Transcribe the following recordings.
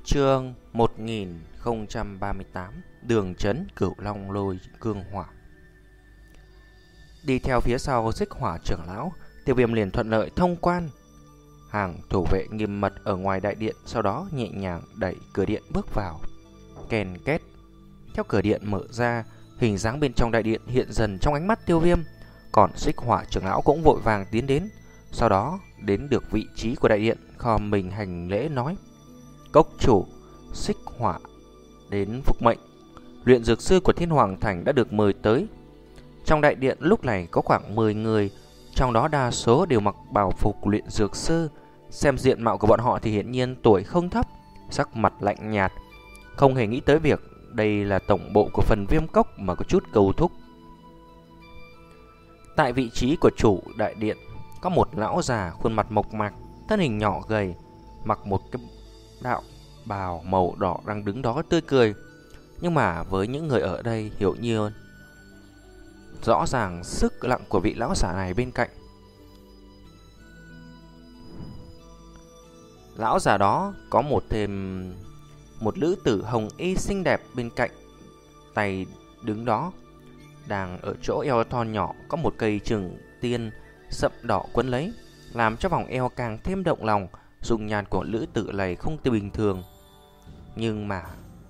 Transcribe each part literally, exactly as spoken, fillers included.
Chương một nghìn không trăm ba mươi tám. Đường trấn Cửu Long Lôi Cương Hỏa. Đi theo phía sau Xích Hỏa trưởng lão, Tiêu Viêm liền thuận lợi thông quan. Hàng thủ vệ nghiêm mật ở ngoài đại điện, sau đó nhẹ nhàng đẩy cửa điện bước vào. Kèn két. Theo cửa điện mở ra, hình dáng bên trong đại điện hiện dần trong ánh mắt Tiêu Viêm. Còn Xích Hỏa trưởng lão cũng vội vàng tiến đến. Sau đó đến được vị trí của đại điện, khom mình hành lễ nói: Cốc chủ Xích Hỏa đến phục mệnh. Luyện dược sư của Thiên Hoàng Thành đã được mời tới. Trong đại điện lúc này có khoảng mười người, trong đó đa số đều mặc bào phục luyện dược sư. Xem diện mạo của bọn họ thì hiển nhiên tuổi không thấp, sắc mặt lạnh nhạt, không hề nghĩ tới việc đây là tổng bộ của phần Viêm Cốc mà có chút cầu thúc. Tại vị trí của chủ đại điện có một lão già khuôn mặt mộc mạc, thân hình nhỏ gầy, mặc một cái đạo bào màu đỏ đang đứng đó tươi cười. Nhưng mà với những người ở đây hiểu nhiều rõ ràng sức lặng của vị lão giả này bên cạnh. Lão già đó có một thêm một nữ tử hồng y xinh đẹp bên cạnh, tay đứng đó. Đang ở chỗ eo thon nhỏ có một cây trừng tiên sậm đỏ quấn lấy, làm cho vòng eo càng thêm động lòng. Dung nhan của nữ tử này không từ bình thường, nhưng mà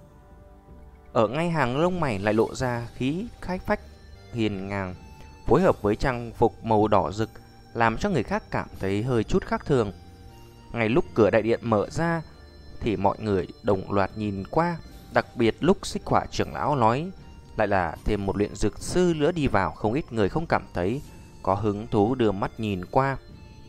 ở ngay hàng lông mày lại lộ ra khí khách phách hiền ngang, phối hợp với trang phục màu đỏ rực, làm cho người khác cảm thấy hơi chút khác thường. Ngay lúc cửa đại điện mở ra thì mọi người đồng loạt nhìn qua, đặc biệt lúc Xích Hỏa trưởng lão nói lại là thêm một luyện dược sư nữa đi vào, không ít người không cảm thấy có hứng thú đưa mắt nhìn qua.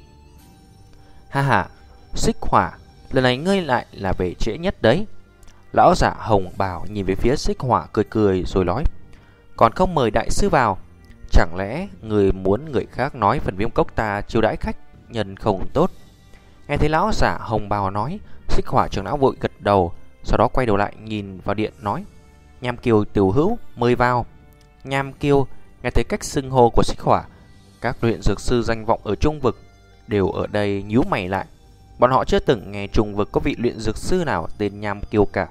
Ha ha, Xích Hỏa, lần này ngươi lại là về trễ nhất đấy. Lão giả hồng bào nhìn về phía Xích Hỏa cười cười rồi nói: Còn không mời đại sư vào? Chẳng lẽ người muốn người khác nói phần Viêm Cốc ta chiêu đãi khách nhân không tốt? Nghe thấy lão giả hồng bào nói, Xích Hỏa trưởng lão vội gật đầu, sau đó quay đầu lại nhìn vào điện nói: Nham Kiều tiểu hữu mời vào. Nham Kiều. Nghe thấy cách xưng hô của Xích Hỏa, các luyện dược sư danh vọng ở Trung Vực đều ở đây nhíu mày lại. Bọn họ chưa từng nghe Trung Vực có vị luyện dược sư nào tên Nham Kiều cả.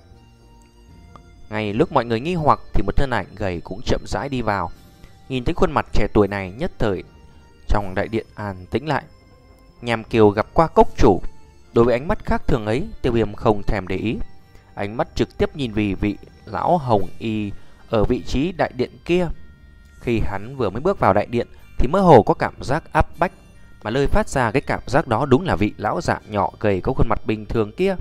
Ngay lúc mọi người nghi hoặc thì một thân ảnh gầy cũng chậm rãi đi vào. Nhìn thấy khuôn mặt trẻ tuổi này, nhất thời trong đại điện an tĩnh lại. Nham Kiều gặp qua cốc chủ. Đối với ánh mắt khác thường ấy, Tiêu Viêm không thèm để ý. Ánh mắt trực tiếp nhìn vì vị lão hồng y ở vị trí đại điện kia. Khi hắn vừa mới bước vào đại điện thì mơ hồ có cảm giác áp bách, mà lời phát ra cái cảm giác đó đúng là vị lão giả nhỏ gầy có khuôn mặt bình thường kia.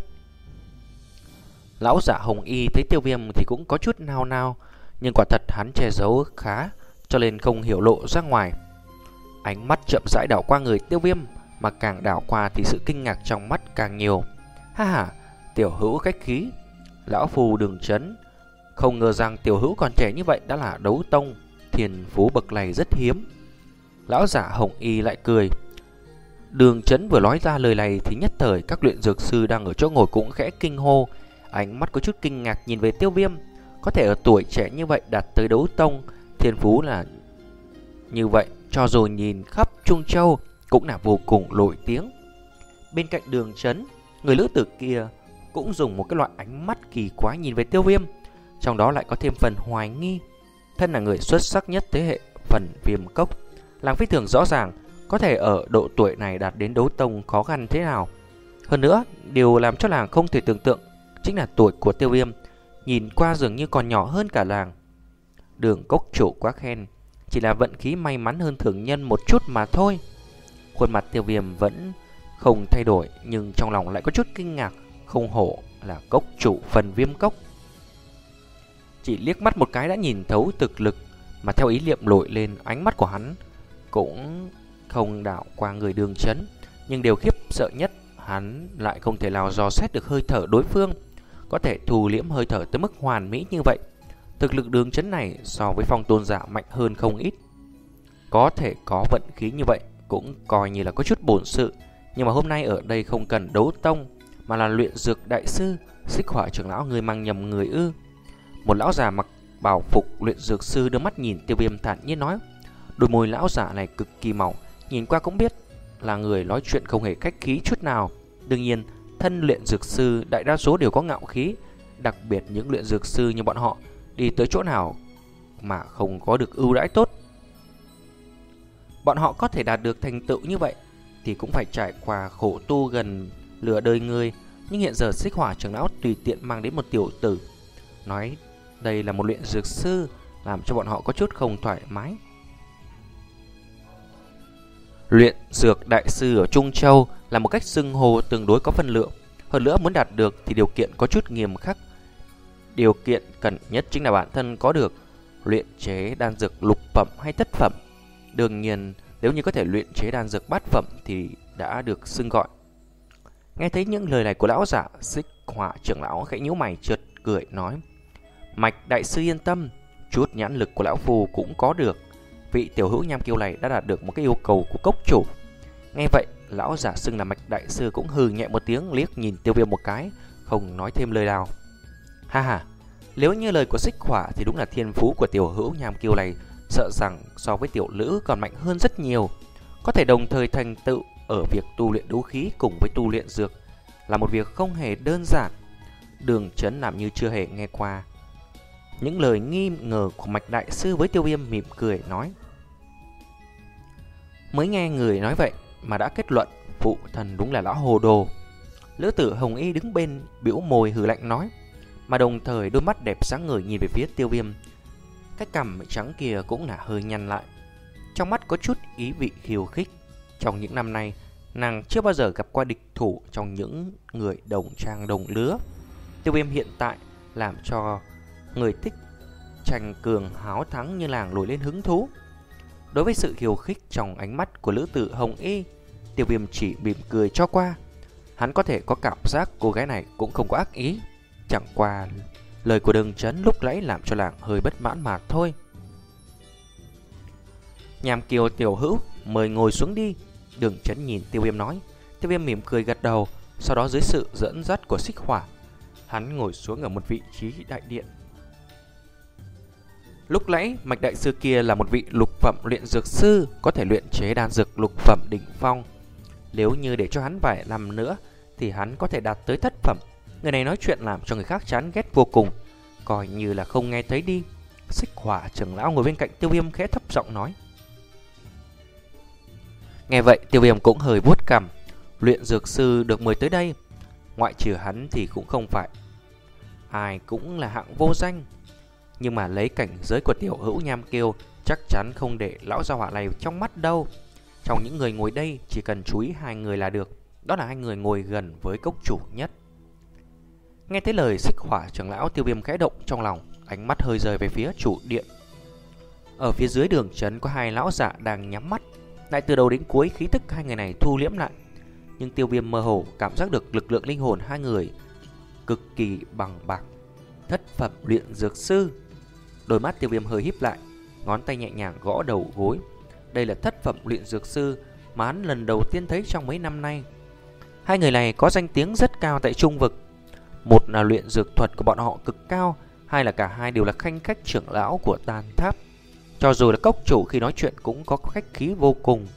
Lão giả hồng y thấy Tiêu Viêm thì cũng có chút nao nao, nhưng quả thật hắn che giấu khá, cho nên không hiểu lộ ra ngoài. Ánh mắt chậm rãi đảo qua người Tiêu Viêm, mà càng đảo qua thì sự kinh ngạc trong mắt càng nhiều. Ha ha, tiểu hữu khách khí. Lão phù Đường Trấn, không ngờ rằng tiểu hữu còn trẻ như vậy đã là đấu tông, thiên phú bậc này rất hiếm. Lão giả hồng y lại cười. Đường Trấn vừa nói ra lời này thì nhất thời các luyện dược sư đang ở chỗ ngồi cũng khẽ kinh hô, ánh mắt có chút kinh ngạc nhìn về Tiêu Viêm. Có thể ở tuổi trẻ như vậy đạt tới đấu tông, thiên phú là như vậy, cho dù nhìn khắp Trung Châu cũng là vô cùng nổi tiếng. Bên cạnh Đường Trấn, người nữ tử kia cũng dùng một cái loại ánh mắt kỳ quái nhìn về Tiêu Viêm, trong đó lại có thêm phần hoài nghi. Thân là người xuất sắc nhất thế hệ phần Viêm Cốc, làng phi thường rõ ràng có thể ở độ tuổi này đạt đến đấu tông khó khăn thế nào. Hơn nữa, điều làm cho làng không thể tưởng tượng chính là tuổi của Tiêu Viêm nhìn qua dường như còn nhỏ hơn cả làng. Đường cốc chủ quá khen, chỉ là vận khí may mắn hơn thường nhân một chút mà thôi. Khuôn mặt Tiêu Viêm vẫn không thay đổi, nhưng trong lòng lại có chút kinh ngạc. Không hổ là cốc chủ phần Viêm Cốc, chỉ liếc mắt một cái đã nhìn thấu thực lực, mà theo ý niệm nổi lên, ánh mắt của hắn cũng không đảo qua người Đường Trấn. Nhưng điều khiếp sợ nhất, hắn lại không thể nào dò xét được hơi thở đối phương, có thể thu liễm hơi thở tới mức hoàn mỹ như vậy. Thực lực Đường Trấn này so với Phong Tôn giả mạnh hơn không ít. Có thể có vận khí như vậy cũng coi như là có chút bổn sự. Nhưng mà hôm nay ở đây không cần đấu tông, mà là luyện dược đại sư. Xích Hỏa trưởng lão, người mang nhầm người ư? Một lão già mặc bào phục luyện dược sư đưa mắt nhìn Tiêu Viêm thản nhiên nói. Đôi môi lão giả này cực kỳ mỏng, nhìn qua cũng biết là người nói chuyện không hề khách khí chút nào. Đương nhiên thân luyện dược sư đại đa số đều có ngạo khí, đặc biệt những luyện dược sư như bọn họ đi tới chỗ nào mà không có được ưu đãi tốt. Bọn họ có thể đạt được thành tựu như vậy thì cũng phải trải qua khổ tu gần nửa đời người. Nhưng hiện giờ Xích Hỏa trưởng lão tùy tiện mang đến một tiểu tử, nói đây là một luyện dược sư, làm cho bọn họ có chút không thoải mái. Luyện dược đại sư ở Trung Châu là một cách xưng hô tương đối có phân lượng. Hơn nữa muốn đạt được thì điều kiện có chút nghiêm khắc. Điều kiện cần nhất chính là bản thân có được luyện chế đan dược lục phẩm hay thất phẩm. Đương nhiên nếu như có thể luyện chế đan dược bát phẩm thì đã được xưng gọi. Nghe thấy những lời này của lão giả, Xích Hỏa trưởng lão khẽ nhíu mày chợt cười nói: Mạch đại sư yên tâm, chút nhãn lực của lão phù cũng có được. Vị tiểu hữu Nham Kiêu này đã đạt được một cái yêu cầu của cốc chủ. Nghe vậy, lão giả xưng là Mạch đại sư cũng hừ nhẹ một tiếng, liếc nhìn Tiêu Viêm một cái, không nói thêm lời nào. Ha ha, nếu như lời của Xích Hỏa thì đúng là thiên phú của tiểu hữu Nham Kiêu này sợ rằng so với tiểu lữ còn mạnh hơn rất nhiều, có thể đồng thời thành tựu ở việc tu luyện đấu khí cùng với tu luyện dược là một việc không hề đơn giản. Đường Chấn làm như chưa hề nghe qua những lời nghi ngờ của Mạch đại sư với Tiêu Viêm, mỉm cười nói: Mới nghe người nói vậy mà đã kết luận, phụ thần đúng là lão hồ đồ. Lữ tử Hồng Y đứng bên bĩu môi hừ lạnh nói, mà đồng thời đôi mắt đẹp sáng ngời nhìn về phía Tiêu Viêm. Cái cằm trắng kia cũng là hơi nhăn lại, trong mắt có chút ý vị khiêu khích. Trong những năm nay, nàng chưa bao giờ gặp qua địch thủ trong những người đồng trang đồng lứa. Tiêu Viêm hiện tại làm cho người thích tranh cường háo thắng như làng nổi lên hứng thú. Đối với sự khiêu khích trong ánh mắt của Lữ tử Hồng Y, Tiêu Viêm chỉ mỉm cười cho qua. Hắn có thể có cảm giác cô gái này cũng không có ác ý, chẳng qua lời của Đường Chấn lúc nãy làm cho làng hơi bất mãn mà thôi. Nham Kiều tiểu hữu, mời ngồi xuống đi. Đường Chấn nhìn Tiêu Viêm nói. Tiêu Viêm mỉm cười gật đầu. Sau đó dưới sự dẫn dắt của Xích Hỏa, hắn ngồi xuống ở một vị trí đại điện. Lúc nãy Mạch đại sư kia là một vị lục phẩm luyện dược sư, có thể luyện chế đan dược lục phẩm đỉnh phong. Nếu như để cho hắn vài năm nữa thì hắn có thể đạt tới thất phẩm. Người này nói chuyện làm cho người khác chán ghét vô cùng, coi như là không nghe thấy đi. Xích Hỏa trưởng lão ngồi bên cạnh Tiêu Viêm khẽ thấp giọng nói. Nghe vậy Tiêu Viêm cũng hơi vuốt cằm. Luyện dược sư được mời tới đây, ngoại trừ hắn thì cũng không phải ai cũng là hạng vô danh. Nhưng mà lấy cảnh giới của tiểu hữu Nham Kiêu, chắc chắn không để lão gia hỏa này trong mắt đâu. Trong những người ngồi đây chỉ cần chú ý hai người là được, đó là hai người ngồi gần với cốc chủ nhất. Nghe thấy lời Xích Hỏa trưởng lão, Tiêu Viêm khẽ động trong lòng, ánh mắt hơi rời về phía chủ điện. Ở phía dưới Đường Chấn có hai lão giả đang nhắm mắt, lại từ đầu đến cuối khí tức hai người này thu liễm lại. Nhưng Tiêu Viêm mơ hồ cảm giác được lực lượng linh hồn hai người cực kỳ bằng bạc. Thất phẩm luyện dược sư. Đôi mắt Tiêu Viêm hơi híp lại, ngón tay nhẹ nhàng gõ đầu gối. Đây là thất phẩm luyện dược sư mà hắn lần đầu tiên thấy trong mấy năm nay. Hai người này có danh tiếng rất cao tại Trung Vực. Một là luyện dược thuật của bọn họ cực cao, hai là cả hai đều là khanh khách trưởng lão của Tàn Tháp. Cho dù là cốc chủ khi nói chuyện cũng có khách khí vô cùng.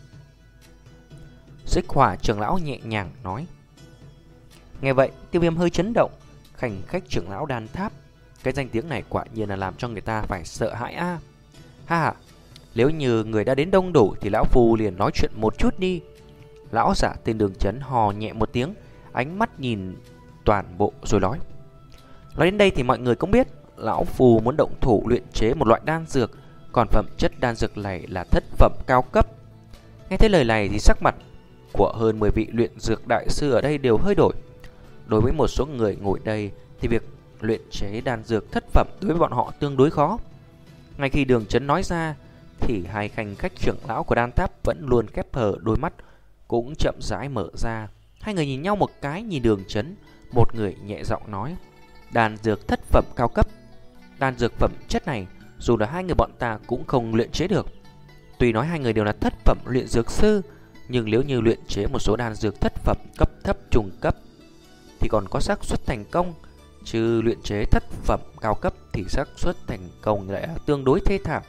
Xích Hỏa trưởng lão nhẹ nhàng nói. Nghe vậy Tiêu Viêm hơi chấn động. Khanh khách trưởng lão Đan Tháp, cái danh tiếng này quả nhiên là làm cho người ta phải sợ hãi a. À. Ha ha, nếu như người đã đến đông đủ thì lão phu liền nói chuyện một chút đi. Lão giả tên Đường Chấn hò nhẹ một tiếng, ánh mắt nhìn toàn bộ rồi nói. Nói đến đây thì mọi người cũng biết, lão phu muốn động thủ luyện chế một loại đan dược, còn phẩm chất đan dược này là thất phẩm cao cấp. Nghe thấy lời này thì sắc mặt của hơn mười vị luyện dược đại sư ở đây đều hơi đổi. Đối với một số người ngồi đây thì việc luyện chế đan dược thất phẩm đối với bọn họ tương đối khó. Ngay khi Đường Chấn nói ra thì hai khanh khách trưởng lão của Đan Tháp vẫn luôn khép hờ đôi mắt, cũng chậm rãi mở ra. Hai người nhìn nhau một cái, nhìn Đường Chấn, một người nhẹ giọng nói. Đan dược thất phẩm cao cấp. Đan dược phẩm chất này dù là hai người bọn ta cũng không luyện chế được. Tuy nói hai người đều là thất phẩm luyện dược sư, nhưng nếu như luyện chế một số đan dược thất phẩm cấp thấp trung cấp thì còn có xác suất thành công, chứ luyện chế thất phẩm cao cấp thì xác suất thành công lại tương đối thê thảm.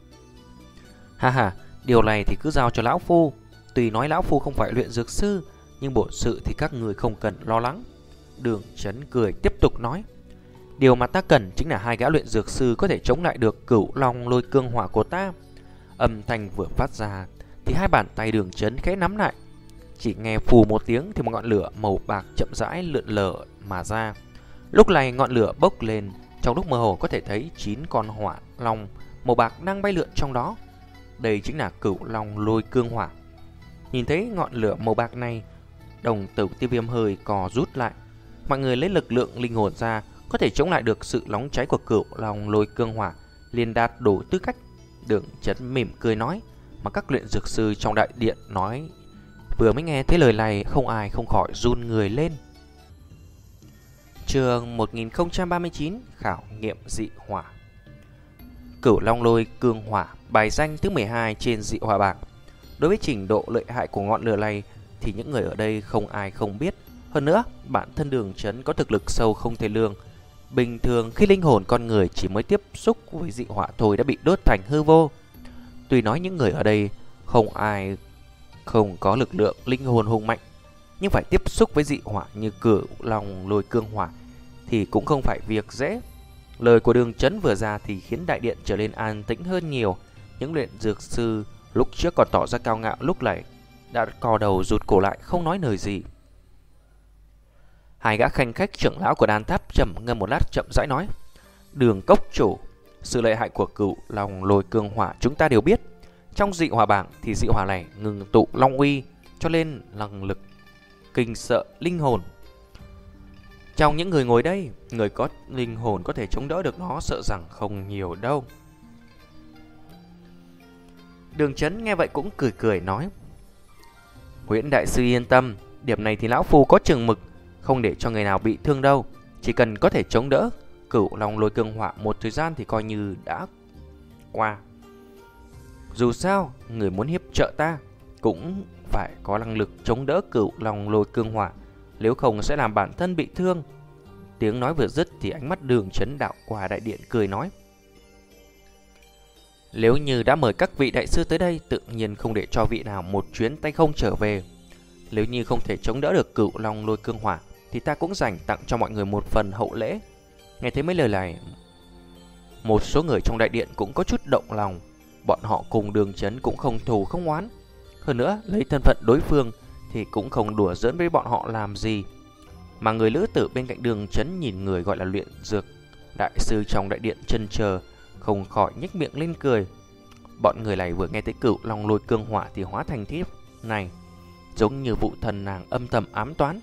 Ha ha, điều này thì cứ giao cho lão phu. Tuy nói lão phu không phải luyện dược sư, nhưng bổn sự thì các người không cần lo lắng. Đường Chấn cười tiếp tục nói: điều mà ta cần chính là hai gã luyện dược sư có thể chống lại được Cửu Long Lôi Cương Hỏa của ta. Âm thanh vừa phát ra thì hai bàn tay Đường Chấn khẽ nắm lại. Chỉ nghe phù một tiếng thì một ngọn lửa màu bạc chậm rãi lượn lờ mà ra. Lúc này ngọn lửa bốc lên, trong lúc mơ hồ có thể thấy chín con hỏa long màu bạc đang bay lượn trong đó. Đây chính là Cửu Long Lôi Cương Hỏa. Nhìn thấy ngọn lửa màu bạc này, đồng tử Tiêu Viêm hơi cò rút lại. Mọi người lấy lực lượng linh hồn ra, có thể chống lại được sự nóng cháy của Cửu Long Lôi Cương Hỏa, liền đạt đủ tư cách. Đường Chấn mỉm cười nói, mà các luyện dược sư trong đại điện nói vừa mới nghe thấy lời này, không ai không khỏi run người lên. Chương một nghìn không trăm ba mươi chín, khảo nghiệm dị hỏa. Cửu Long Lôi Cương Hỏa, bài danh thứ mười hai trên dị hỏa bảng. Đối với trình độ lợi hại của ngọn lửa này thì những người ở đây không ai không biết. Hơn nữa, bản thân Đường Chấn có thực lực sâu không thể lường. Bình thường khi linh hồn con người chỉ mới tiếp xúc với dị hỏa thôi đã bị đốt thành hư vô. Tuy nói những người ở đây không ai không có lực lượng linh hồn hùng mạnh, nhưng phải tiếp xúc với dị hỏa như Cửu Long Lôi Cương Hỏa thì cũng không phải việc dễ. Lời của Đường Chấn vừa ra thì khiến đại điện trở nên an tĩnh hơn nhiều. Những luyện dược sư lúc trước còn tỏ ra cao ngạo lúc này đã cò đầu rụt cổ lại, không nói lời gì. Hai gã khanh khách trưởng lão của đan tháp trầm ngâm một lát chậm rãi nói: Đường cốc chủ, sự lợi hại của Cửu Long Lôi Cương Hỏa chúng ta đều biết. Trong dị hỏa bảng thì dị hỏa này ngừng tụ long uy, cho nên năng lực kinh sợ linh hồn. Trong những người ngồi đây, người có linh hồn có thể chống đỡ được nó sợ rằng không nhiều đâu. Đường Chấn nghe vậy cũng cười cười nói: Huyễn đại sư yên tâm, điểm này thì lão phu có chừng mực, không để cho người nào bị thương đâu. Chỉ cần có thể chống đỡ Cửu Long Lôi Cương Hỏa một thời gian thì coi như đã qua. Dù sao, người muốn hiệp trợ ta cũng phải có năng lực chống đỡ Cửu Long Lôi Cương Hỏa, nếu không sẽ làm bản thân bị thương. Tiếng nói vừa dứt thì ánh mắt Đường Chấn đạo qua đại điện cười nói: Nếu như đã mời các vị đại sư tới đây, tự nhiên không để cho vị nào một chuyến tay không trở về. Nếu như không thể chống đỡ được Cửu Long Lôi Cương Hỏa thì ta cũng dành tặng cho mọi người một phần hậu lễ. Nghe thấy mấy lời này, một số người trong đại điện cũng có chút động lòng. Bọn họ cùng Đường Chấn cũng không thù không oán. Hơn nữa, lấy thân phận đối phương thì cũng không đùa giỡn với bọn họ làm gì. Mà người lữ tử bên cạnh Đường Chấn nhìn người gọi là luyện dược đại sư trong đại điện chân chờ, không khỏi nhếch miệng lên cười. Bọn người này vừa nghe thấy Cửu Long Lôi Cương Hỏa thì hóa thành thiếp này, giống như vụ thần nàng âm thầm ám toán.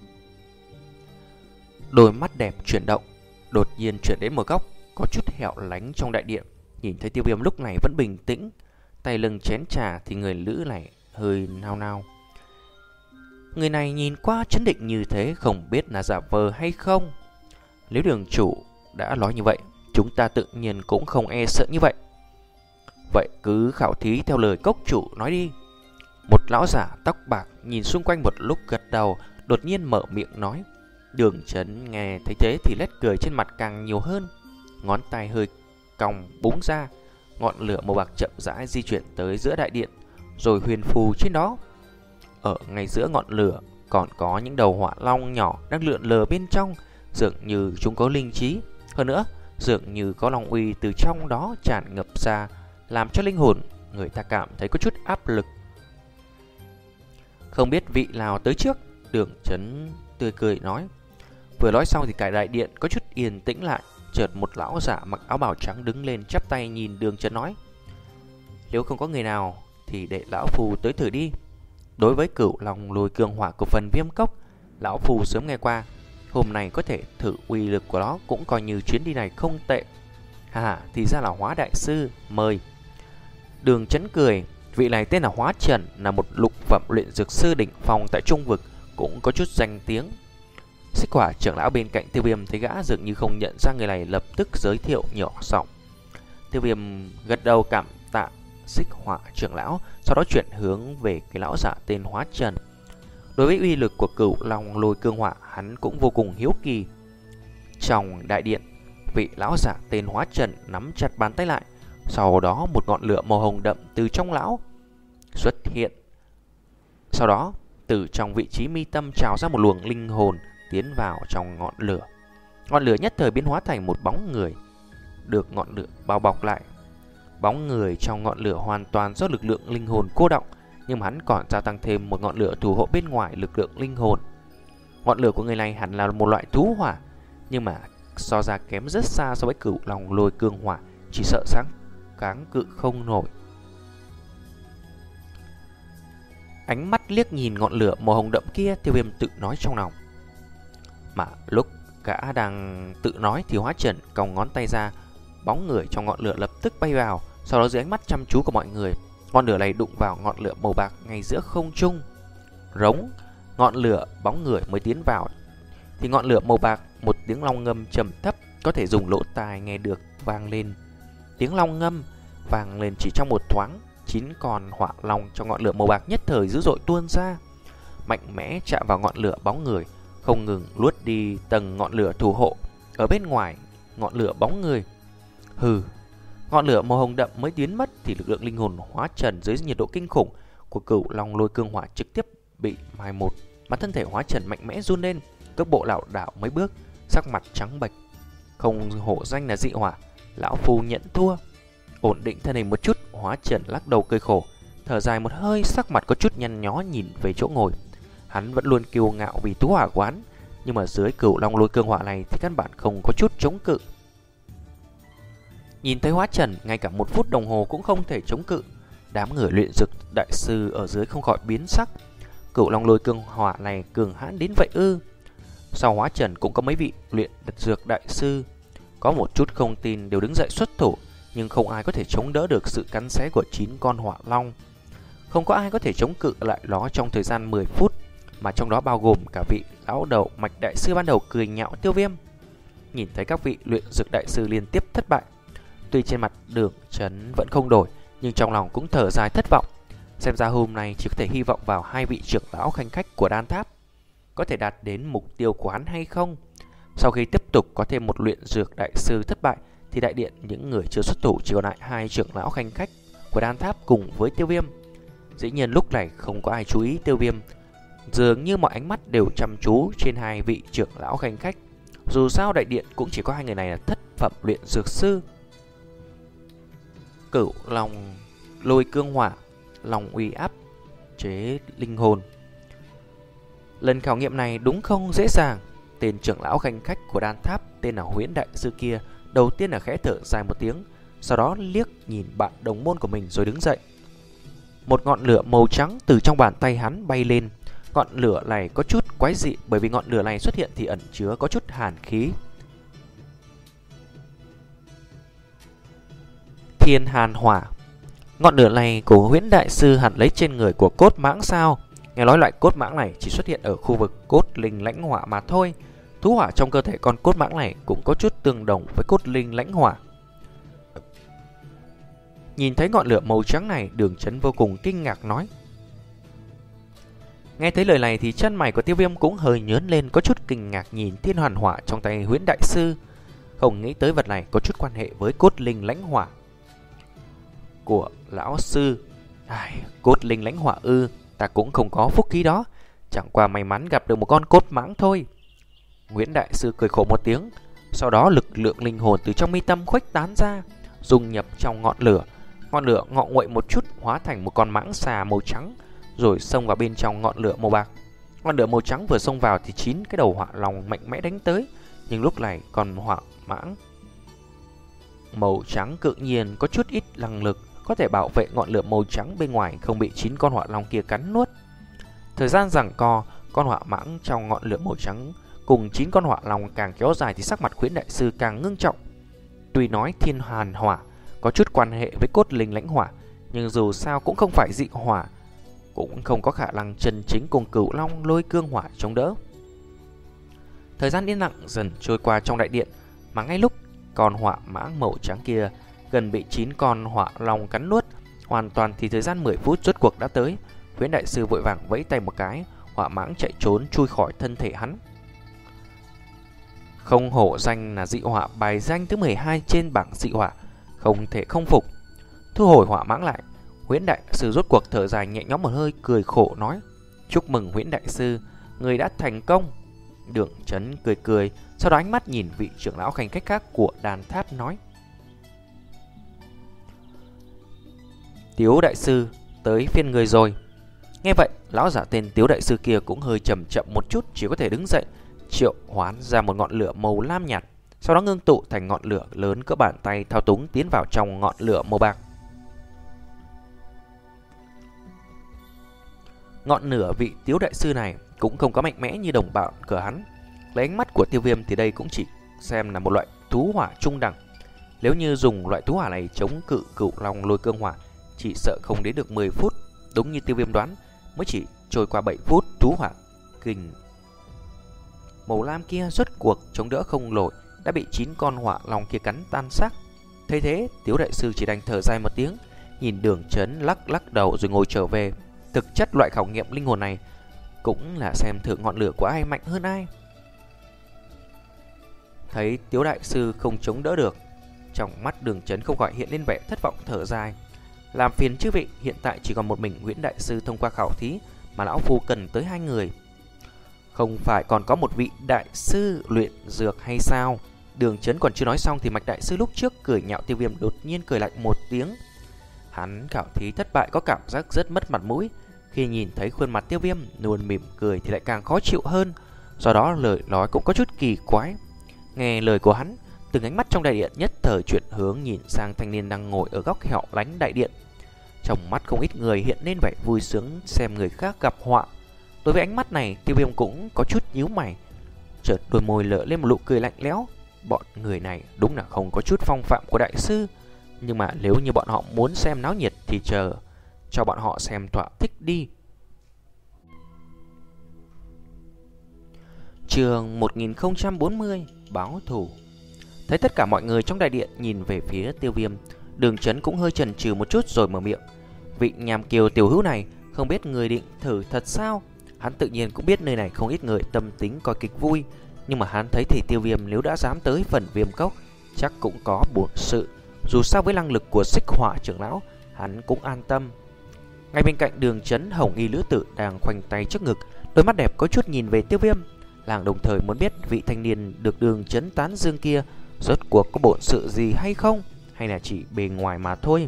Đôi mắt đẹp chuyển động, đột nhiên chuyển đến một góc có chút hẻo lánh trong đại điện. Nhìn thấy Tiêu Viêm lúc này vẫn bình tĩnh, tay lưng chén trà thì người lữ này hơi nao nao. Người này nhìn qua chấn định như thế, không biết là giả vờ hay không. Nếu đường chủ đã nói như vậy, chúng ta tự nhiên cũng không e sợ như vậy. Vậy cứ khảo thí theo lời cốc chủ nói đi. Một lão giả tóc bạc nhìn xung quanh một lúc gật đầu, đột nhiên mở miệng nói. Đường Chấn nghe thấy thế thì nét cười trên mặt càng nhiều hơn. Ngón tay hơi cong búng ra, ngọn lửa màu bạc chậm rãi di chuyển tới giữa đại điện, rồi huyền phù trên đó. Ở ngay giữa ngọn lửa còn có những đầu hỏa long nhỏ đang lượn lờ bên trong, dường như chúng có linh trí. Hơn nữa, dường như có long uy từ trong đó tràn ngập ra, làm cho linh hồn người ta cảm thấy có chút áp lực. Không biết vị nào tới trước, Đường Chấn tươi cười nói. Vừa nói xong thì cả đại điện có chút yên tĩnh lại. Chợt một lão giả mặc áo bào trắng đứng lên chắp tay nhìn Đường Chấn nói: Nếu không có người nào thì để lão phù tới thử đi. Đối với Cửu Long Lôi Cương Hỏa của phần Viêm Cốc, lão phù sớm nghe qua, hôm nay có thể thử uy lực của nó cũng coi như chuyến đi này không tệ. Hà, thì ra là Hóa đại sư, mời. Đường Chấn cười, vị này tên là Hóa Trần, là một lục phẩm luyện dược sư đỉnh phong tại Trung Vực, cũng có chút danh tiếng. Xích Hỏa trưởng lão bên cạnh Tiêu Viêm thấy gã dường như không nhận ra người này, lập tức giới thiệu nhỏ giọng. Tiêu Viêm gật đầu cảm tạ Xích Hỏa trưởng lão, sau đó chuyển hướng về cái lão giả tên Hóa Trần. Đối với uy lực của Cửu Long Lôi Cương Hỏa, hắn cũng vô cùng hiếu kỳ. Trong đại điện, vị lão giả tên Hóa Trần nắm chặt bàn tay lại, sau đó một ngọn lửa màu hồng đậm từ trong lão xuất hiện. Sau đó, từ từ trong vị trí mi tâm trào ra một luồng linh hồn tiến vào trong ngọn lửa. Ngọn lửa nhất thời biến hóa thành một bóng người được ngọn lửa bao bọc lại. Bóng người trong ngọn lửa hoàn toàn do lực lượng linh hồn cô đọng, nhưng mà hắn còn gia tăng thêm một ngọn lửa thủ hộ bên ngoài lực lượng linh hồn. Ngọn lửa của người này hẳn là một loại thú hỏa, nhưng mà so ra kém rất xa so với Cửu Long Lôi Cương Hỏa, chỉ sợ sáng kháng cự không nổi. Ánh mắt liếc nhìn ngọn lửa màu hồng đậm kia, Tiêu Viêm tự nói trong lòng. Mà lúc gã đang tự nói thì Hóa Trần cong ngón tay ra, bóng người trong ngọn lửa lập tức bay vào. Sau đó dưới ánh mắt chăm chú của mọi người, ngọn lửa này đụng vào ngọn lửa màu bạc ngay giữa không trung. Rống, ngọn lửa bóng người mới tiến vào thì ngọn lửa màu bạc một tiếng long ngâm trầm thấp có thể dùng lỗ tai nghe được vang lên. Tiếng long ngâm vang lên chỉ trong một thoáng, chín con hỏa long trong ngọn lửa màu bạc nhất thời dữ dội tuôn ra, mạnh mẽ chạm vào ngọn lửa bóng người, không ngừng luốt đi tầng ngọn lửa thủ hộ ở bên ngoài ngọn lửa bóng người. Hừ, ngọn lửa màu hồng đậm mới biến mất thì lực lượng linh hồn Hóa Trần dưới nhiệt độ kinh khủng của Cửu Long Lôi Cương Hỏa trực tiếp bị mai một, mà thân thể Hóa Trần mạnh mẽ run lên, cước bộ lảo đảo mấy bước, sắc mặt trắng bệch. Không hổ danh là dị hỏa, lão phu nhận thua. Ổn định thân hình một chút, Hóa Trần lắc đầu cười khổ, thở dài một hơi, sắc mặt có chút nhăn nhó nhìn về chỗ ngồi. Hắn vẫn luôn kiêu ngạo vì tú hỏa quán, nhưng mà dưới Cửu Long Lôi Cương Hỏa này thì căn bản không có chút chống cự. Nhìn thấy Hóa Trần ngay cả một phút đồng hồ cũng không thể chống cự, đám người luyện dược đại sư ở dưới không khỏi biến sắc. Cửu Long Lôi Cương Hỏa này cường hãn đến vậy ư? Sau Hóa Trần cũng có mấy vị luyện dược đại sư có một chút không tin đều đứng dậy xuất thủ, nhưng không ai có thể chống đỡ được sự cắn xé của chín con hỏa long. Không có ai có thể chống cự lại nó trong thời gian mười phút, mà trong đó bao gồm cả vị lão đầu Mạch đại sư ban đầu cười nhạo Tiêu Viêm. Nhìn thấy các vị luyện dược đại sư liên tiếp thất bại, tuy trên mặt Đường Chấn vẫn không đổi, nhưng trong lòng cũng thở dài thất vọng. Xem ra hôm nay chỉ có thể hy vọng vào hai vị trưởng lão khanh khách của Đan Tháp có thể đạt đến mục tiêu của hắn hay không. Sau khi tiếp tục có thêm một luyện dược đại sư thất bại thì đại điện những người chưa xuất thủ chỉ còn lại hai trưởng lão khanh khách của Đan Tháp cùng với Tiêu Viêm. Dĩ nhiên lúc này không có ai chú ý Tiêu Viêm, dường như mọi ánh mắt đều chăm chú trên hai vị trưởng lão khanh khách. Dù sao đại điện cũng chỉ có hai người này là thất phẩm luyện dược sư. Cửu Long Lôi Cương Hỏa, lòng uy áp chế linh hồn. Lần khảo nghiệm này đúng không dễ dàng. Tên trưởng lão khanh khách của Đan Tháp tên là Huyễn đại sư kia đầu tiên là khẽ thở dài một tiếng, sau đó liếc nhìn bạn đồng môn của mình rồi đứng dậy. Một ngọn lửa màu trắng từ trong bàn tay hắn bay lên. Ngọn lửa này có chút quái dị, bởi vì ngọn lửa này xuất hiện thì ẩn chứa có chút hàn khí. Thiên Hàn Hỏa. Ngọn lửa này của Huyễn đại sư hẳn lấy trên người của cốt mãng sao? Nghe nói loại cốt mãng này chỉ xuất hiện ở khu vực cốt linh lãnh hỏa mà thôi. Thú hỏa trong cơ thể con cốt mãng này cũng có chút tương đồng với cốt linh lãnh hỏa. Nhìn thấy ngọn lửa màu trắng này, Đường Chấn vô cùng kinh ngạc nói. Nghe thấy lời này thì chân mày của Tiêu Viêm cũng hơi nhớn lên, có chút kinh ngạc nhìn Thiên Hàn Hỏa trong tay Huyễn đại sư. Không nghĩ tới vật này có chút quan hệ với cốt linh lãnh hỏa của lão sư. Ai, cốt linh lãnh hỏa ư? Ta cũng không có phúc khí đó, chẳng qua may mắn gặp được một con cốt mãng thôi. Nguyễn đại sư cười khổ một tiếng, sau đó lực lượng linh hồn từ trong mi tâm khuếch tán ra, dung nhập trong ngọn lửa. Ngọn lửa ngọ nguậy một chút hóa thành một con mãng xà màu trắng, rồi xông vào bên trong ngọn lửa màu bạc. Ngọn lửa màu trắng vừa xông vào thì chín cái đầu hỏa long mạnh mẽ đánh tới, nhưng lúc này còn hỏa mãng màu trắng tự nhiên có chút ít năng lực, có thể bảo vệ ngọn lửa màu trắng bên ngoài không bị chín con hỏa long kia cắn nuốt. Thời gian giằng co, con hỏa mãng trong ngọn lửa màu trắng cùng chín con hỏa long càng kéo dài thì sắc mặt Khuyến đại sư càng ngưng trọng. Tuy nói Thiên Hàn Hỏa có chút quan hệ với cốt linh lãnh hỏa, nhưng dù sao cũng không phải dị hỏa, cũng không có khả năng chân chính cùng Cửu Long Lôi Cương Hỏa chống đỡ. Thời gian yên lặng dần trôi qua trong đại điện, mà ngay lúc con hỏa mãng màu trắng kia gần bị chín con hỏa long cắn nuốt hoàn toàn thì thời gian mười phút rốt cuộc đã tới. Huyễn đại sư vội vàng vẫy tay một cái, hỏa mãng chạy trốn chui khỏi thân thể hắn. Không hổ danh là dị hỏa bài danh thứ mười hai trên bảng dị hỏa, không thể không phục. Thu hồi hỏa mãng lại, Huyễn đại sư rốt cuộc thở dài nhẹ nhõm một hơi, cười khổ nói: Chúc mừng Huyễn đại sư, người đã thành công. Đường Chấn cười cười, sau đó ánh mắt nhìn vị trưởng lão khanh khách khác của đàn tháp nói: Tiếu đại sư, tới phiên người rồi. Nghe vậy, lão giả tên Tiếu đại sư kia cũng hơi chậm chậm một chút, chỉ có thể đứng dậy, triệu hoán ra một ngọn lửa màu lam nhạt, sau đó ngưng tụ thành ngọn lửa lớn cỡ bàn tay, thao túng tiến vào trong ngọn lửa màu bạc. Ngọn lửa vị Tiếu đại sư này cũng không có mạnh mẽ như đồng bạn của hắn. Lấy ánh mắt của Tiêu Viêm thì đây cũng chỉ xem là một loại thú hỏa trung đẳng. Nếu như dùng loại thú hỏa này chống cự cửu long lôi cương hỏa, chỉ sợ không đến được mười phút. Đúng như Tiêu Viêm đoán, mới chỉ trôi qua bảy phút, thú hỏa kình màu lam kia rốt cuộc chống đỡ không nổi, đã bị chín con hỏa long kia cắn tan xác. Thế thế, Tiếu đại sư chỉ đành thở dài một tiếng, nhìn Đường Chấn lắc lắc đầu rồi ngồi trở về. Thực chất loại khảo nghiệm linh hồn này cũng là xem thử ngọn lửa của ai mạnh hơn ai. Thấy Tiếu đại sư không chống đỡ được, trong mắt Đường Chấn không khỏi hiện lên vẻ thất vọng, thở dài. Làm phiền chư vị, hiện tại chỉ còn một mình Huyễn đại sư thông qua khảo thí, mà lão phu cần tới hai người. Không phải còn có một vị đại sư luyện dược hay sao? Đường Chấn còn chưa nói xong thì Mạch đại sư lúc trước cười nhạo Tiêu Viêm đột nhiên cười lạnh một tiếng. Hắn khảo thí thất bại có cảm giác rất mất mặt mũi. Khi nhìn thấy khuôn mặt Tiêu Viêm luôn mỉm cười thì lại càng khó chịu hơn. Do đó lời nói cũng có chút kỳ quái. Nghe lời của hắn, từng ánh mắt trong đại điện nhất thời chuyển hướng nhìn sang thanh niên đang ngồi ở góc hẻo lánh đại điện. Trong mắt không ít người hiện lên vẻ vui sướng xem người khác gặp họa. Đối với ánh mắt này, Tiêu Viêm cũng có chút nhíu mày, chợt đôi môi lở lên một nụ cười lạnh lẽo. Bọn người này đúng là không có chút phong phạm của đại sư, nhưng mà nếu như bọn họ muốn xem náo nhiệt thì chờ cho bọn họ xem thỏa thích đi. Chương một nghìn không trăm bốn mươi, báo thù. Thấy tất cả mọi người trong đại điện nhìn về phía Tiêu Viêm, Đường Chấn cũng hơi chần chừ một chút rồi mở miệng. Vị Nham Kiều tiểu hữu này không biết người định thử thật sao? Hắn tự nhiên cũng biết nơi này không ít người tâm tính coi kịch vui, nhưng mà hắn thấy thì Tiêu Viêm nếu đã dám tới phần Viêm Cốc chắc cũng có bổn sự. Dù sao với năng lực của Xích Hỏa trưởng lão, hắn cũng an tâm. Ngay bên cạnh Đường Chấn, Hồng Y Lữ Tử đang khoanh tay trước ngực, đôi mắt đẹp có chút nhìn về Tiêu Viêm. Làng đồng thời muốn biết vị thanh niên được Đường Chấn tán dương kia rốt cuộc có bổn sự gì hay không, hay là chỉ bề ngoài mà thôi.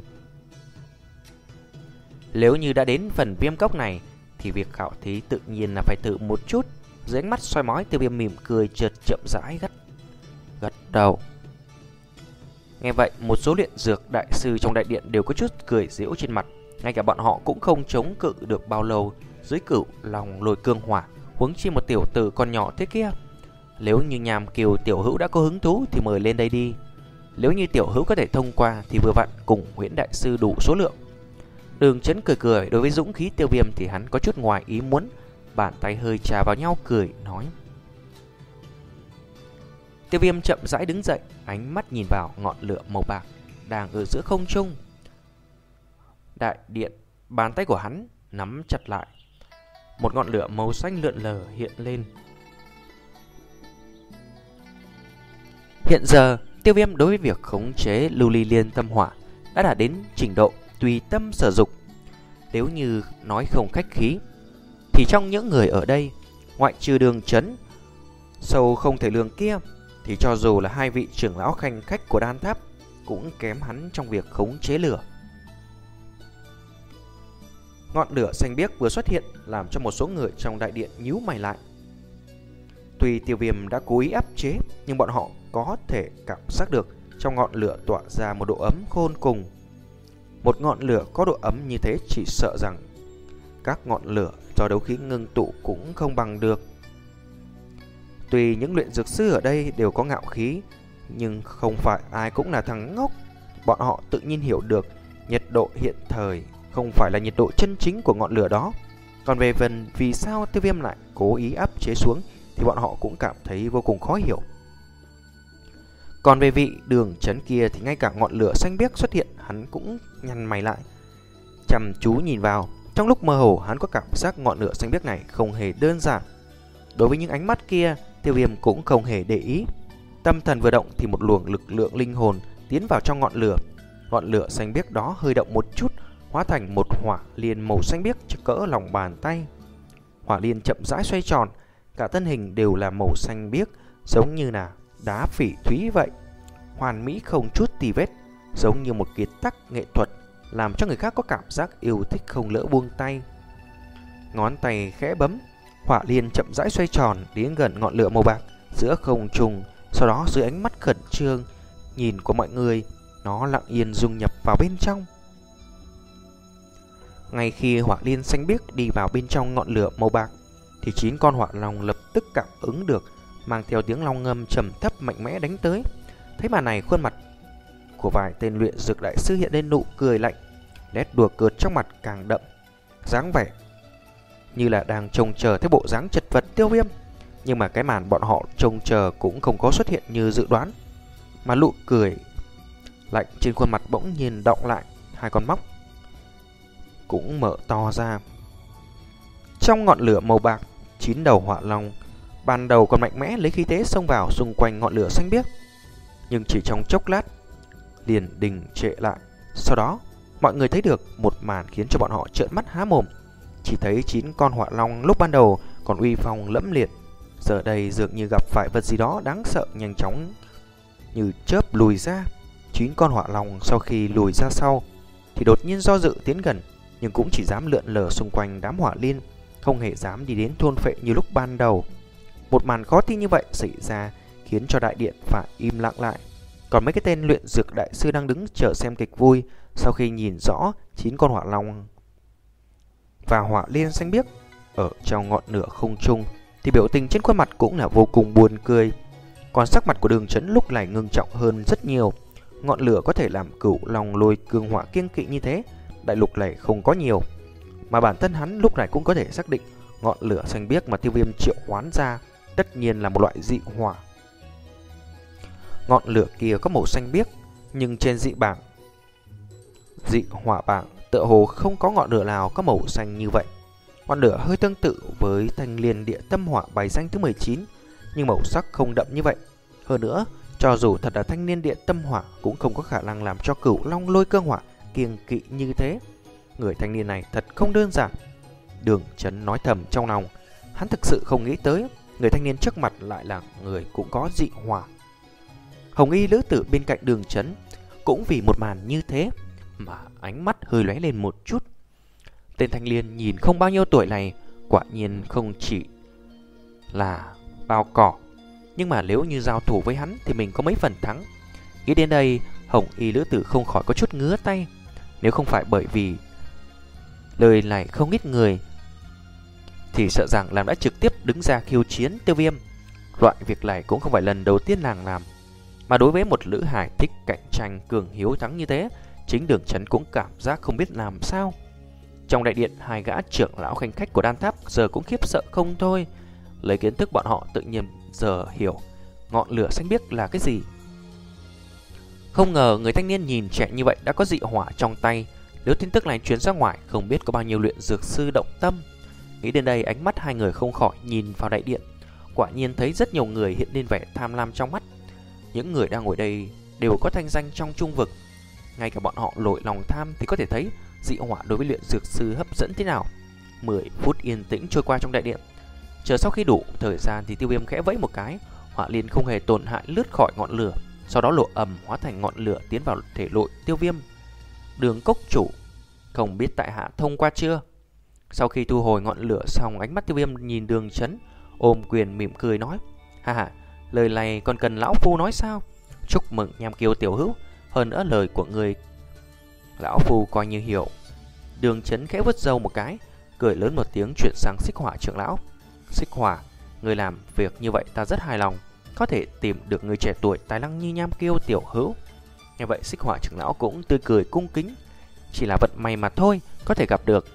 Nếu như đã đến phần Viêm Cốc này thì việc khảo thí tự nhiên là phải thử một chút. Dưới ánh mắt soi mói, Tiêu Viêm mỉm cười chợt chậm rãi gật gật đầu. Nghe vậy, một số luyện dược đại sư trong đại điện đều có chút cười giễu trên mặt. Ngay cả bọn họ cũng không chống cự được bao lâu dưới cửu lòng lôi cương hỏa, huống chi một tiểu tử còn nhỏ thế kia. Nếu như Nham Kiều tiểu hữu đã có hứng thú thì mời lên đây đi. Nếu như tiểu hữu có thể thông qua thì vừa vặn cùng Huyễn đại sư đủ số lượng. Đường Chấn cười cười, đối với dũng khí Tiêu Viêm thì hắn có chút ngoài ý muốn, bàn tay hơi chà vào nhau cười nói. Tiêu Viêm chậm rãi đứng dậy, ánh mắt nhìn vào ngọn lửa màu bạc đang ở giữa không trung. Đại điện, bàn tay của hắn nắm chặt lại, một ngọn lửa màu xanh lượn lờ hiện lên. Hiện giờ, Tiêu Viêm đối với việc khống chế lưu ly liên tâm hỏa đã đạt đến trình độ tùy tâm sử dụng. Nếu như nói không khách khí thì trong những người ở đây, ngoại trừ Đường Chấn sâu không thể lường kia, thì cho dù là hai vị trưởng lão khanh khách của đan tháp cũng kém hắn trong việc khống chế lửa. Ngọn lửa xanh biếc vừa xuất hiện làm cho một số người trong đại điện nhíu mày lại. Tuy Tiêu Viêm đã cố ý áp chế, nhưng bọn họ có thể cảm giác được trong ngọn lửa tỏa ra một độ ấm khôn cùng. Một ngọn lửa có độ ấm như thế chỉ sợ rằng các ngọn lửa do đấu khí ngưng tụ cũng không bằng được. Tuy những luyện dược sư ở đây đều có ngạo khí, nhưng không phải ai cũng là thằng ngốc. Bọn họ tự nhiên hiểu được nhiệt độ hiện thời không phải là nhiệt độ chân chính của ngọn lửa đó. Còn về phần vì sao Tiêu Viêm lại cố ý áp chế xuống thì bọn họ cũng cảm thấy vô cùng khó hiểu. Còn về vị Đường Chấn kia thì ngay cả ngọn lửa xanh biếc xuất hiện hắn cũng nhăn mày lại, chăm chú nhìn vào. Trong lúc mơ hồ hắn có cảm giác ngọn lửa xanh biếc này không hề đơn giản. Đối với những ánh mắt kia, Tiêu Viêm cũng không hề để ý. Tâm thần vừa động thì một luồng lực lượng linh hồn tiến vào trong ngọn lửa. Ngọn lửa xanh biếc đó hơi động một chút, hóa thành một hỏa liền màu xanh biếc cỡ lòng bàn tay. hỏa liên chậm rãi xoay tròn, cả thân hình đều là màu xanh biếc, giống như là đá phỉ thúy vậy, hoàn mỹ không chút tì vết, giống như một kiệt tác nghệ thuật, làm cho người khác có cảm giác yêu thích không lỡ buông tay. Ngón tay khẽ bấm, hỏa liên chậm rãi xoay tròn đến gần ngọn lửa màu bạc giữa không trung, sau đó dưới ánh mắt khẩn trương nhìn của mọi người, nó lặng yên dung nhập vào bên trong. Ngay khi hỏa liên xanh biếc đi vào bên trong ngọn lửa màu bạc, thì chín con hỏa long lập tức cảm ứng được, mang theo tiếng long ngâm trầm thấp mạnh mẽ đánh tới. Thấy màn này, khuôn mặt của vài tên luyện dược đại sư hiện lên nụ cười lạnh, nét đùa cợt trong mặt càng đậm, dáng vẻ như là đang trông chờ theo bộ dáng chật vật Tiêu Viêm. Nhưng mà cái màn bọn họ trông chờ cũng không có xuất hiện như dự đoán, mà nụ cười lạnh trên khuôn mặt bỗng nhiên đọng lại, hai con mắt cũng mở to ra. Trong ngọn lửa màu bạc, chín đầu hỏa long ban đầu còn mạnh mẽ lấy khí thế xông vào xung quanh ngọn lửa xanh biếc, nhưng chỉ trong chốc lát liền đình trệ lại. Sau đó mọi người thấy được một màn khiến cho bọn họ trợn mắt há mồm. Chỉ thấy chín con hỏa long lúc ban đầu còn uy phong lẫm liệt, giờ đây dường như gặp phải vật gì đó đáng sợ, nhanh chóng như chớp lùi ra. Chín con hỏa long sau khi lùi ra sau thì đột nhiên do dự tiến gần, nhưng cũng chỉ dám lượn lờ xung quanh đám hỏa liên, không hề dám đi đến thôn phệ như lúc ban đầu. Một màn khó tin như vậy xảy ra khiến cho đại điện phải im lặng lại. Còn mấy cái tên luyện dược đại sư đang đứng chờ xem kịch vui, sau khi nhìn rõ chín con hỏa long và hỏa liên xanh biếc ở trong ngọn lửa không trung thì biểu tình trên khuôn mặt cũng là vô cùng buồn cười. Còn sắc mặt của Đường Chấn lúc này ngưng trọng hơn rất nhiều. Ngọn lửa có thể làm cửu long lôi cương hỏa kiêng kỵ như thế, đại lục này không có nhiều, mà bản thân hắn lúc này cũng có thể xác định ngọn lửa xanh biếc mà Tiêu Viêm triệu hoán ra tất nhiên là một loại dị hỏa. Ngọn lửa kia có màu xanh biếc, nhưng trên dị bảng dị hỏa bảng tựa hồ không có ngọn lửa nào có màu xanh như vậy. Ngọn lửa hơi tương tự với thanh liên địa tâm hỏa bài danh thứ mười chín, nhưng màu sắc không đậm như vậy. Hơn nữa, cho dù thật là thanh liên địa tâm hỏa cũng không có khả năng làm cho cửu long lôi cương hỏa kiêng kỵ như thế. Người thanh niên này thật không đơn giản. Đường Chấn nói thầm trong lòng, hắn thực sự không nghĩ tới người thanh niên trước mặt lại là người cũng có dị hỏa. Hồng y lữ tử bên cạnh Đường Chấn cũng vì một màn như thế mà ánh mắt hơi lóe lên một chút. Tên thanh niên nhìn không bao nhiêu tuổi này quả nhiên không chỉ là bao cỏ, nhưng mà nếu như giao thủ với hắn thì mình có mấy phần thắng. Nghĩ đến đây, Hồng y lữ tử không khỏi có chút ngứa tay. Nếu không phải bởi vì lời này không ít người thì sợ rằng làm đã trực tiếp đứng ra khiêu chiến Tiêu Viêm. Loại việc này cũng không phải lần đầu tiên nàng làm. Mà đối với một lữ hải thích cạnh tranh cường hiếu thắng như thế, chính Đường Chấn cũng cảm giác không biết làm sao. Trong đại điện, hai gã trưởng lão khanh khách của Đan Tháp giờ cũng khiếp sợ không thôi. Lấy kiến thức bọn họ tự nhiên giờ hiểu ngọn lửa xanh biếc là cái gì. Không ngờ người thanh niên nhìn trẻ như vậy đã có dị hỏa trong tay. Nếu tin tức này truyền ra ngoài, không biết có bao nhiêu luyện dược sư động tâm. Nghĩ đến đây, ánh mắt hai người không khỏi nhìn vào đại điện. Quả nhiên thấy rất nhiều người hiện lên vẻ tham lam trong mắt. Những người đang ngồi đây đều có thanh danh trong trung vực. Ngay cả bọn họ lội lòng tham thì có thể thấy dị hỏa đối với luyện dược sư hấp dẫn thế nào. Mười phút yên tĩnh trôi qua trong đại điện. Chờ sau khi đủ thời gian thì Tiêu Viêm khẽ vẫy một cái, hỏa liên không hề tổn hại lướt khỏi ngọn lửa, sau đó lộ ầm hóa thành ngọn lửa tiến vào thể nội Tiêu Viêm. Đường cốc chủ, không biết tại hạ thông qua chưa? Sau khi thu hồi ngọn lửa xong, ánh mắt Tiêu Viêm nhìn Đường Chấn, ôm quyền mỉm cười nói: ha ha, lời này còn cần lão phu nói sao? Chúc mừng Nham Kiêu tiểu hữu, hơn nữa lời của người lão phu coi như hiểu. Đường Chấn khẽ vứt râu một cái, cười lớn một tiếng chuyển sang Xích Hỏa trưởng lão. Xích Hỏa, người làm việc như vậy ta rất hài lòng, có thể tìm được người trẻ tuổi tài năng như Nham Kiêu tiểu hữu. Nghe vậy Xích Hỏa trưởng lão cũng tươi cười cung kính. Chỉ là vận may mà thôi, có thể gặp được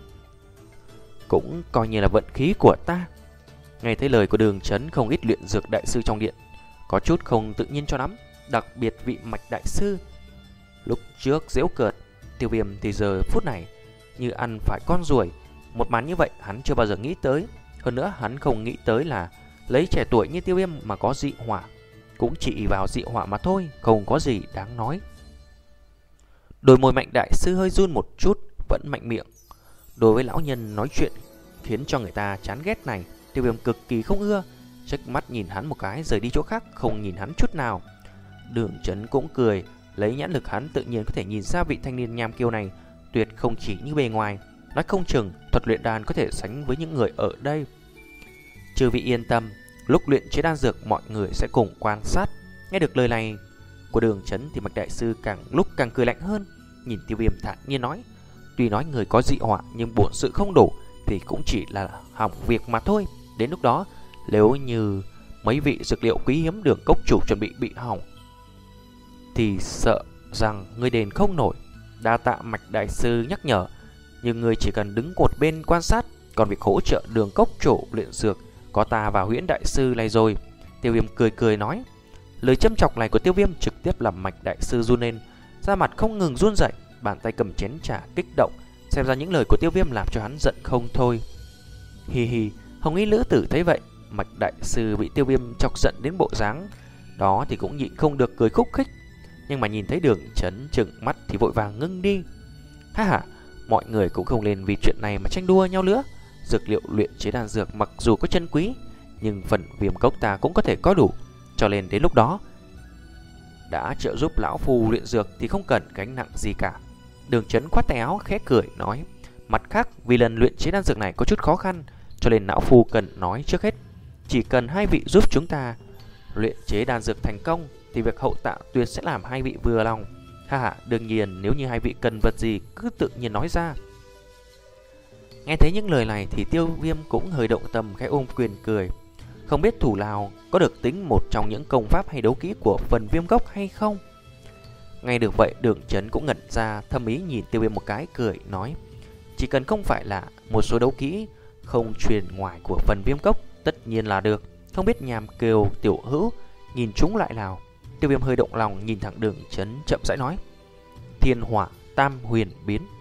cũng coi như là vận khí của ta. Nghe thấy lời của Đường Chấn, không ít luyện dược đại sư trong điện có chút không tự nhiên cho lắm, đặc biệt vị Mạch đại sư. Lúc trước giễu cợt Tiêu Viêm thì giờ phút này như ăn phải con ruồi. Một màn như vậy hắn chưa bao giờ nghĩ tới. Hơn nữa hắn không nghĩ tới là lấy trẻ tuổi như Tiêu Viêm mà có dị hỏa, cũng chỉ vào dị hỏa mà thôi, không có gì đáng nói. Đôi môi Mạnh đại sư hơi run một chút, vẫn mạnh miệng đối với lão nhân nói chuyện khiến cho người ta chán ghét này, Tiêu Viêm cực kỳ không ưa, chớp mắt nhìn hắn một cái rời đi chỗ khác, không nhìn hắn chút nào. Đường Chấn cũng cười, lấy nhãn lực hắn tự nhiên có thể nhìn ra vị thanh niên nham kiêu này tuyệt không chỉ như bề ngoài, nói không chừng thuật luyện đan có thể sánh với những người ở đây. Chư vị yên tâm, lúc luyện chế đan dược mọi người sẽ cùng quan sát. Nghe được lời này của Đường Chấn thì Mạch đại sư càng lúc càng cười lạnh hơn, nhìn Tiêu Viêm thản nhiên nói: tuy nói người có dị họa nhưng bổn sự không đủ thì cũng chỉ là hỏng việc mà thôi. Đến lúc đó nếu như mấy vị dược liệu quý hiếm Đường cốc chủ chuẩn bị bị hỏng thì sợ rằng người đền không nổi. Đa tạ Mạch đại sư nhắc nhở, nhưng người chỉ cần đứng một bên quan sát, còn việc hỗ trợ Đường cốc chủ luyện dược có ta và Huyễn đại sư này rồi. Tiêu Viêm cười cười nói. Lời châm chọc này của Tiêu Viêm trực tiếp làm Mạch đại sư run lên, da mặt không ngừng run rẩy, bàn tay cầm chén trà kích động. Xem ra những lời của Tiêu Viêm làm cho hắn giận không thôi. Hi hi, Hồng Y lữ tử thấy vậy, Mạch đại sư bị Tiêu Viêm chọc giận đến bộ dáng đó thì cũng nhịn không được cười khúc khích, nhưng mà nhìn thấy Đường Chấn trừng mắt thì vội vàng ngưng đi. Ha ha, mọi người cũng không nên vì chuyện này mà tranh đua nhau nữa. Dược liệu luyện chế đan dược mặc dù có chân quý, nhưng phần viêm cốc ta cũng có thể có đủ, cho nên đến lúc đó đã trợ giúp lão phù luyện dược thì không cần gánh nặng gì cả. Đường Chấn khoát tay áo khẽ cười nói: mặt khác, vì lần luyện chế đan dược này có chút khó khăn, cho nên lão phu cần nói trước hết, chỉ cần hai vị giúp chúng ta luyện chế đan dược thành công thì việc hậu tạ tuyệt sẽ làm hai vị vừa lòng. Ha ha, đương nhiên nếu như hai vị cần vật gì cứ tự nhiên nói ra. Nghe thấy những lời này thì Tiêu Viêm cũng hơi động tâm, khẽ ôm quyền cười. Không biết thủ lao có được tính một trong những công pháp hay đấu kỹ của phần viêm cốc hay không? Nghe được vậy, Đường Chấn cũng ngẩn ra, thâm ý nhìn Tiêu Viêm một cái, cười nói: chỉ cần không phải là một số đấu kỹ không truyền ngoài của phần viêm cốc, tất nhiên là được. Không biết Nham Kiều tiểu hữu nhìn chúng lại nào? Tiêu Viêm hơi động lòng, nhìn thẳng Đường Chấn chậm rãi nói: Thiên Hỏa Tam Huyền Biến.